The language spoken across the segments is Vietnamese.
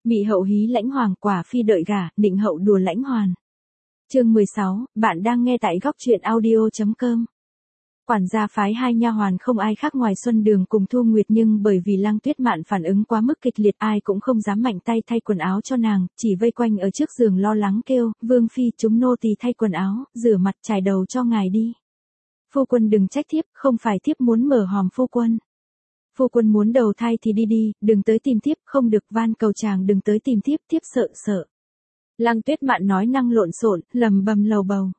Mị hậu hí lãnh hoàng, quả phi đợi gả, định hậu đùa lãnh hoàn. Chương 16, bạn đang nghe tại góc truyện audio.com. Quản gia phái hai nha hoàn không ai khác ngoài Xuân Đường cùng Thu Nguyệt, nhưng bởi vì Lăng Tuyết Mạn phản ứng quá mức kịch liệt, ai cũng không dám mạnh tay thay quần áo cho nàng, chỉ vây quanh ở trước giường lo lắng kêu, "Vương phi, chúng nô tỳ thay quần áo, rửa mặt, chải đầu cho ngài đi. Phu quân đừng trách thiếp, không phải thiếp muốn mở hòm phu quân. Phu quân muốn đầu thai thì đi đi, đừng tới tìm thiếp, không được, van cầu chàng đừng tới tìm thiếp, thiếp sợ." Lăng Tuyết Mạn nói năng lộn xộn, lầm bầm lầu bầu.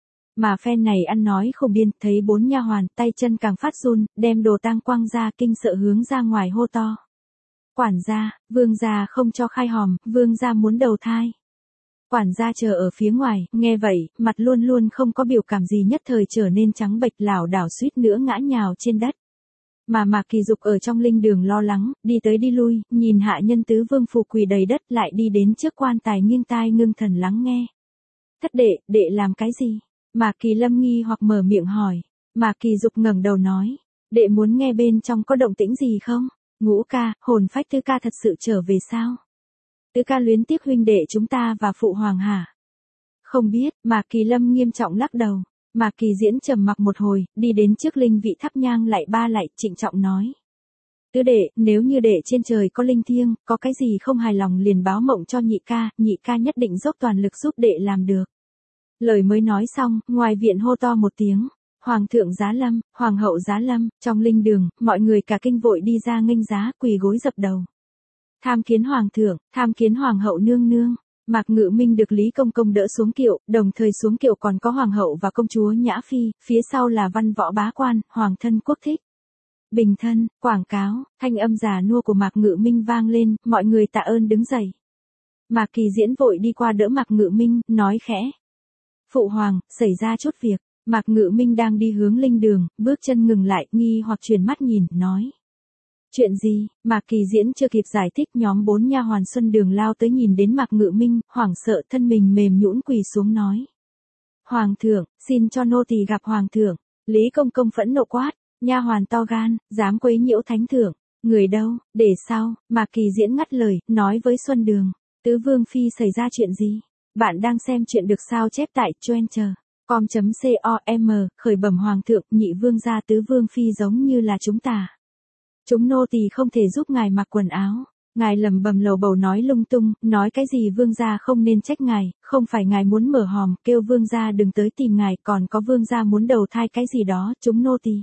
Mà phen này ăn nói không biên, thấy bốn nha hoàn, tay chân càng phát run, đem đồ tang quăng ra, kinh sợ hướng ra ngoài hô to. "Quản gia, vương gia không cho khai hòm, vương gia muốn đầu thai." Quản gia chờ ở phía ngoài, nghe vậy, mặt luôn luôn không có biểu cảm gì nhất thời trở nên trắng bệch, lảo đảo suýt nữa ngã nhào trên đất. Mà Mạc Kỳ Dục ở trong linh đường lo lắng, đi tới đi lui, nhìn hạ nhân tứ vương phù quỳ đầy đất, lại đi đến trước quan tài nghiêng tai ngưng thần lắng nghe. "Thất đệ, đệ làm cái gì?" Mạc Kỳ Lâm nghi hoặc mở miệng hỏi. Mạc Kỳ Dục ngẩng đầu nói, "Đệ muốn nghe bên trong có động tĩnh gì không? Ngũ ca, hồn phách Tứ ca thật sự trở về sao? Tứ ca luyến tiếc huynh đệ chúng ta và phụ hoàng hả?" "Không biết." Mạc Kỳ Lâm nghiêm trọng lắc đầu. Mạc Kỳ Diễn trầm mặc một hồi, đi đến trước linh vị thắp nhang lại ba lại, trịnh trọng nói. "Tứ đệ, nếu như đệ trên trời có linh thiêng, có cái gì không hài lòng liền báo mộng cho nhị ca nhất định dốc toàn lực giúp đệ làm được." Lời mới nói xong, ngoài viện hô to một tiếng, "Hoàng thượng giá lâm, hoàng hậu giá lâm." Trong linh đường, mọi người cả kinh vội đi ra nghênh giá, quỳ gối dập đầu. "Tham kiến hoàng thượng, tham kiến hoàng hậu nương nương." Mạc Ngự Minh được Lý Công Công đỡ xuống kiệu, đồng thời xuống kiệu còn có hoàng hậu và công chúa Nhã Phi, phía sau là văn võ bá quan, hoàng thân quốc thích. "Bình thân, quảng cáo." Thanh âm già nua của Mạc Ngự Minh vang lên, mọi người tạ ơn đứng dậy. Mạc Kỳ Diễn vội đi qua đỡ Mạc Ngự Minh, nói khẽ. "Phụ hoàng, xảy ra chút việc." Mạc Ngự Minh đang đi hướng linh đường, bước chân ngừng lại, nghi hoặc chuyển mắt nhìn, nói. "Chuyện gì?" Mạc Kỳ Diễn chưa kịp giải thích, nhóm bốn nha hoàn Xuân Đường lao tới, nhìn đến Mạc Ngự Minh, hoảng sợ thân mình mềm nhũn quỳ xuống nói. "Hoàng thượng, xin cho nô tỳ gặp hoàng thượng." Lý Công Công phẫn nộ quát, "Nha hoàn to gan, dám quấy nhiễu thánh thượng. Người đâu, để sau." Mạc Kỳ Diễn ngắt lời, nói với Xuân Đường. "Tứ vương phi xảy ra chuyện gì? Bạn đang xem chuyện được sao chép tại Trendter.com, khởi bẩm hoàng thượng, nhị vương gia tứ vương phi giống như là chúng ta. Chúng nô tỳ không thể giúp ngài mặc quần áo." Ngài lẩm bẩm lầu bầu nói lung tung, nói cái gì vương gia không nên trách ngài, không phải ngài muốn mở hòm, kêu vương gia đừng tới tìm ngài, còn có vương gia muốn đầu thai cái gì đó, chúng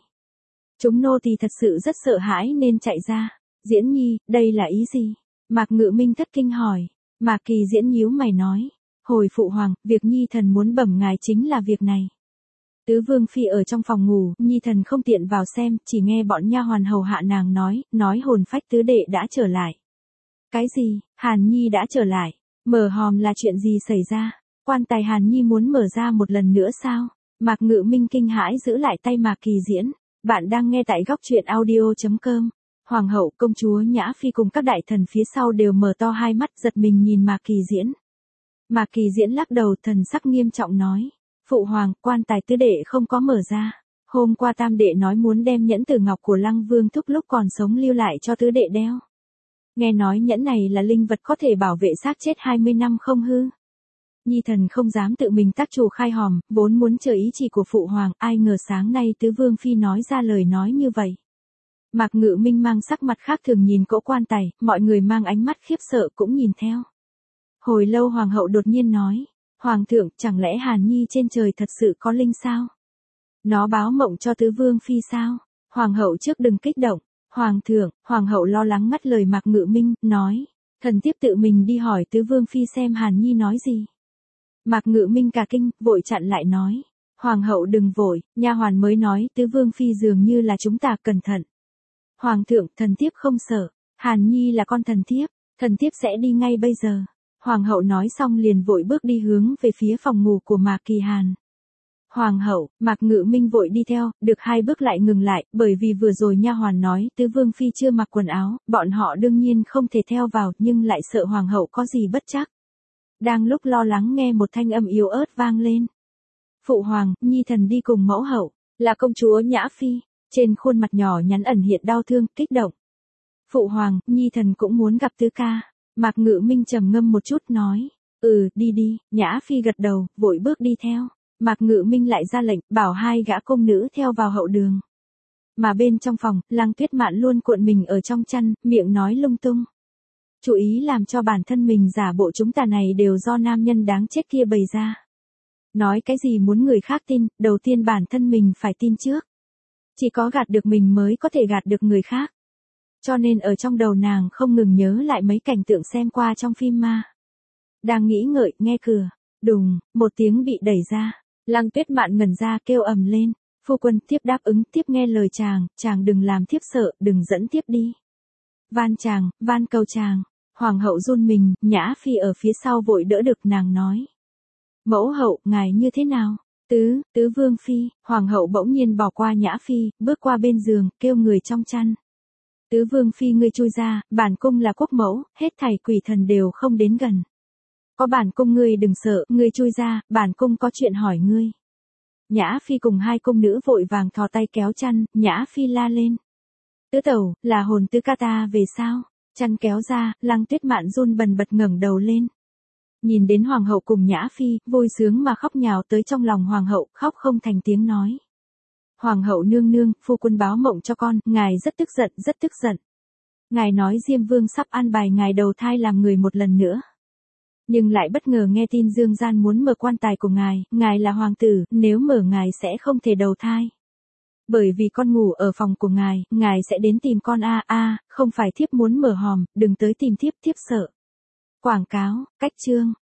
nô tỳ thật sự rất sợ hãi nên chạy ra. "Diễn nhi, đây là ý gì?" Mạc Ngự Minh thất kinh hỏi. Mạc Kỳ Diễn nhíu mày nói. "Hồi phụ hoàng, việc nhi thần muốn bẩm ngài chính là việc này. Tứ vương phi ở trong phòng ngủ, nhi thần không tiện vào xem, chỉ nghe bọn nha hoàn hầu hạ nàng nói hồn phách tứ đệ đã trở lại." "Cái gì, Hàn Nhi đã trở lại? Mở hòm là chuyện gì xảy ra? Quan tài Hàn Nhi muốn mở ra một lần nữa sao?" Mạc Ngự Minh kinh hãi giữ lại tay Mạc Kỳ Diễn. Bạn đang nghe tại góc truyện audio.com. Hoàng hậu, công chúa Nhã Phi cùng các đại thần phía sau đều mở to hai mắt giật mình nhìn Mạc Kỳ Diễn. Mạc Kỳ Diễn lắc đầu, thần sắc nghiêm trọng nói. "Phụ hoàng, quan tài tứ đệ không có mở ra. Hôm qua tam đệ nói muốn đem nhẫn tử ngọc của Lăng Vương thúc lúc còn sống lưu lại cho tứ đệ đeo. Nghe nói nhẫn này là linh vật có thể bảo vệ xác chết 20 năm không hư. Nhi thần không dám tự mình tác chủ khai hòm, vốn muốn chờ ý chỉ của phụ hoàng, ai ngờ sáng nay tứ vương phi nói ra lời nói như vậy." Mạc Ngự Minh mang sắc mặt khác thường nhìn cỗ quan tài, mọi người mang ánh mắt khiếp sợ cũng nhìn theo. Hồi lâu hoàng hậu đột nhiên nói. "Hoàng thượng, chẳng lẽ Hàn Nhi trên trời thật sự có linh sao? Nó báo mộng cho tứ vương phi sao?" "Hoàng hậu trước đừng kích động. Hoàng thượng." Hoàng hậu lo lắng ngắt lời Mạc Ngự Minh, nói. "Thần thiếp tự mình đi hỏi tứ vương phi xem Hàn Nhi nói gì." Mạc Ngự Minh cả kinh, vội chặn lại nói. "Hoàng hậu đừng vội, nha hoàn mới nói tứ vương phi dường như là chúng ta, cẩn thận." "Hoàng thượng, thần thiếp không sợ. Hàn Nhi là con thần thiếp sẽ đi ngay bây giờ." Hoàng hậu nói xong liền vội bước đi hướng về phía phòng ngủ của Mạc Kỳ Hàn. "Hoàng hậu." Mạc Ngự Minh vội đi theo, được hai bước lại ngừng lại, bởi vì vừa rồi nha hoàn nói tứ vương phi chưa mặc quần áo, bọn họ đương nhiên không thể theo vào, nhưng lại sợ hoàng hậu có gì bất trắc. Đang lúc lo lắng nghe một thanh âm yếu ớt vang lên. "Phụ hoàng, nhi thần đi cùng mẫu hậu." Là công chúa Nhã Phi, trên khuôn mặt nhỏ nhắn ẩn hiện đau thương, kích động. "Phụ hoàng, nhi thần cũng muốn gặp tứ ca." Mạc Ngự Minh trầm ngâm một chút nói. Đi đi, Nhã Phi gật đầu, vội bước đi theo. Mạc Ngự Minh lại ra lệnh, bảo hai gã công nữ theo vào hậu đường. Mà bên trong phòng, Lăng Tuyết Mạn luôn cuộn mình ở trong chăn, miệng nói lung tung. Chú ý làm cho bản thân mình giả bộ chúng ta này đều do nam nhân đáng chết kia bày ra. Nói cái gì muốn người khác tin, đầu tiên bản thân mình phải tin trước. Chỉ có gạt được mình mới có thể gạt được người khác. Cho nên ở trong đầu nàng không ngừng nhớ lại mấy cảnh tượng xem qua trong phim ma. Đang nghĩ ngợi, nghe cửa, đùng, một tiếng bị đẩy ra. Lăng Tuyết Mạn ngẩn ra kêu ầm lên. Phu quân tiếp đáp ứng, tiếp nghe lời chàng đừng làm thiếp sợ, đừng dẫn tiếp đi. Van cầu chàng. Hoàng hậu run mình, Nhã Phi ở phía sau vội đỡ được nàng nói. Mẫu hậu, ngài như thế nào? Tứ vương phi, hoàng hậu bỗng nhiên bỏ qua Nhã Phi, bước qua bên giường, kêu người trong chăn. Tứ vương phi ngươi chui ra, bản cung là quốc mẫu, hết thảy quỷ thần đều không đến gần. Có bản cung ngươi đừng sợ, ngươi chui ra, bản cung có chuyện hỏi ngươi. Nhã Phi cùng hai cung nữ vội vàng thò tay kéo chăn, Nhã Phi la lên. Tứ tẩu, là hồn tứ ca ta về sao? Chăn kéo ra, Lăng Tuyết Mạn run bần bật ngẩng đầu lên. Nhìn đến hoàng hậu cùng Nhã Phi, vui sướng mà khóc nhào tới trong lòng hoàng hậu, khóc không thành tiếng nói. Hoàng hậu nương nương, phu quân báo mộng cho con, ngài rất tức giận. Ngài nói Diêm Vương sắp an bài ngài đầu thai làm người một lần nữa. Nhưng lại bất ngờ nghe tin Dương Gian muốn mở quan tài của ngài là hoàng tử, nếu mở ngài sẽ không thể đầu thai. Bởi vì con ngủ ở phòng của ngài sẽ đến tìm con không phải thiếp muốn mở hòm, đừng tới tìm thiếp sợ. Quảng cáo, cách chương.